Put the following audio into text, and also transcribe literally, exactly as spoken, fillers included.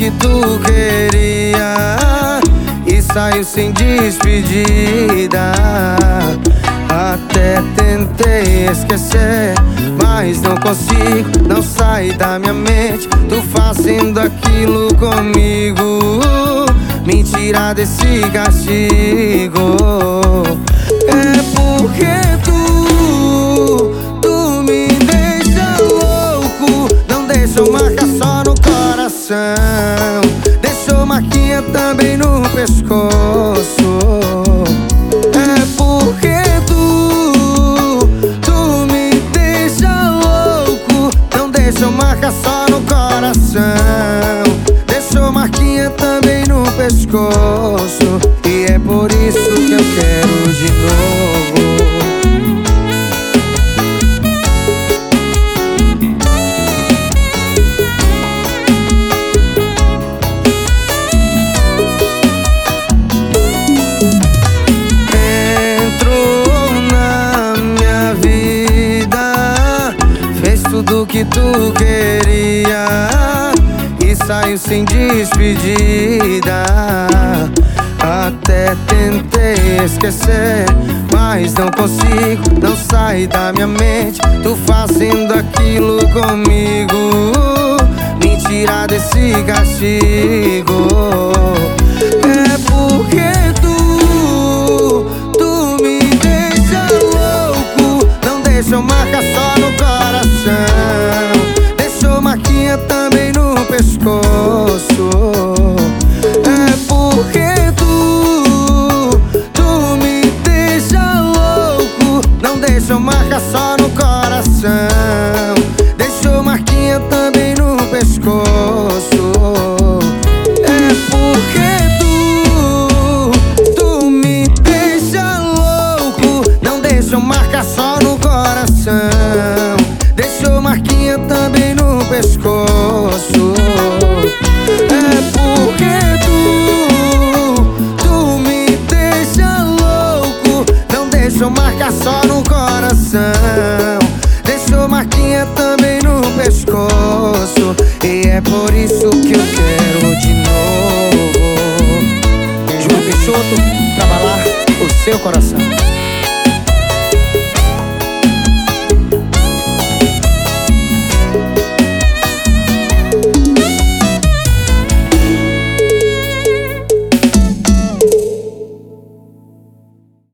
que tu queria e saiu sem despedida. Até tentei esquecer, mas não consigo, não sai da minha mente. Tu fazendo aquilo comigo, me tirar desse castigo. É porque tu, tu me deixa louco. Não deixou marca só no coração, deixou marquinha também no pescoço. É porque tu, tu me deixa louco. Não deixou marca só no coração, deixou marquinha também no pescoço. E é por isso que eu quero de novo. Entrou na minha vida, fez tudo que tu queria e saiu sem despedida. Até tentei esquecer, mas não consigo, não sai da minha mente. Tu fazendo aquilo comigo, me tirar desse castigo. É porque tu, tu me deixa louco. Não deixou marca só no coração, deixou marquinha também no pescoço. É porque deixou marca só no coração, deixou marquinha também no pescoço. É porque tu, tu me deixa louco. Não deixou marca só